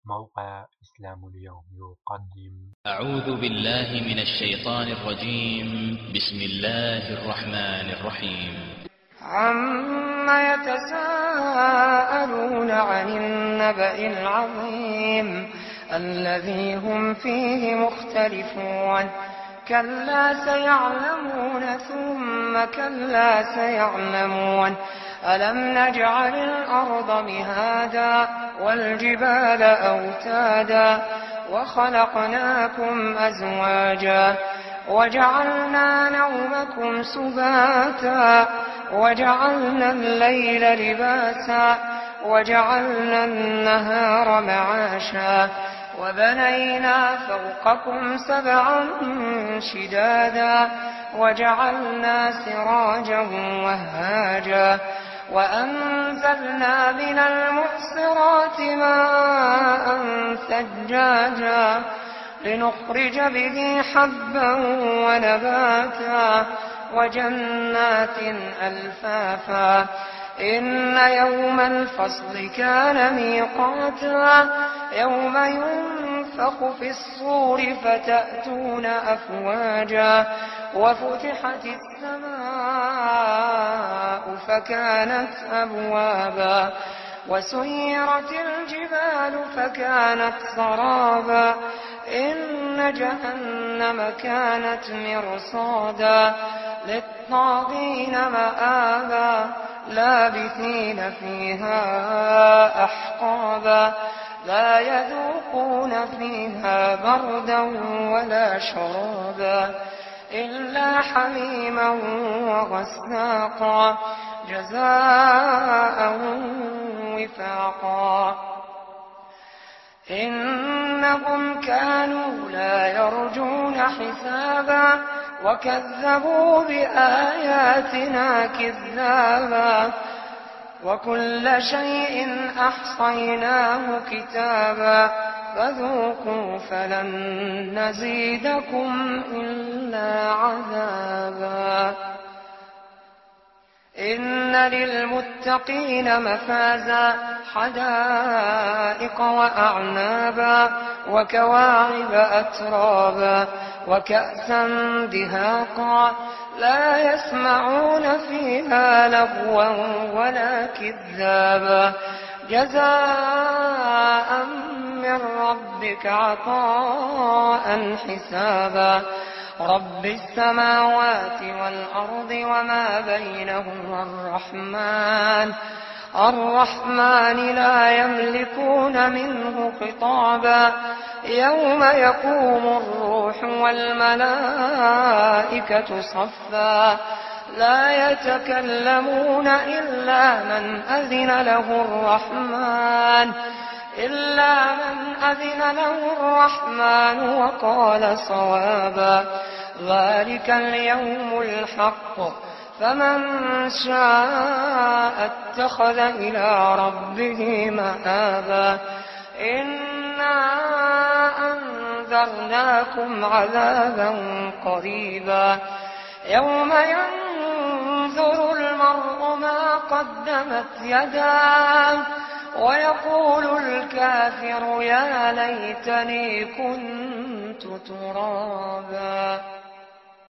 موقع إسلام اليوم يقدم. أعوذ بالله من الشيطان الرجيم. بسم الله الرحمن الرحيم. عما يتساءلون عن النبأ العظيم الذي هم فيه مختلفون كلا سيعلمون ثم كلا سيعلمون ألم نجعل الأرض مهادا والجبال أوتادا وخلقناكم أزواجا وجعلنا نومكم سباتا وجعلنا الليل لباسا وجعلنا النهار معاشا وبنينا فوقكم سبعا شدادا وجعلنا سراجا وهاجا وأنزلنا من المعصرات ماء ثجاجا لنخرج به حبا ونباتا وجنات ألفافا إن يوم الفصل كان ميقاتا يوم ينفخ في الصور فتأتون أفواجا وفتحت السماء فكانت أبوابا وسيرت الجبال فكانت سرابا إن جهنم كانت مرصادا للطاغين مآبا لابثين فيها أحقابا لا يذوقون فيها بردا ولا شرابا إلا حميما وغساقا جزاء وفاقا إنهم كانوا لا يرجون حسابا وكذبوا بآياتنا كذابا وكل شيء أحصيناه كتابا فذوقوا فلن نزيدكم إلا عذابا إن للمتقين مفازا حدائق وأعنابا وكواعب أترابا وكأسا دهاقا لا يسمعون فيها لغوا ولا كذابا جزاء من ربك عطاء حسابا رب السماوات والأرض وما بينهما الرحمن لا يملكون منه خطابا يوم يقوم الروح والملائكة صفا لا يتكلمون إلا من أذن له الرحمن وقال صوابا ذلك اليوم الحق فمن شاء اتخذ إلى ربه مآبا إنا أنذرناكم عذابا قريبا يوم ينظر المرء ما قدمت يداه ويقول الكافر يا ليتني كنت ترابا.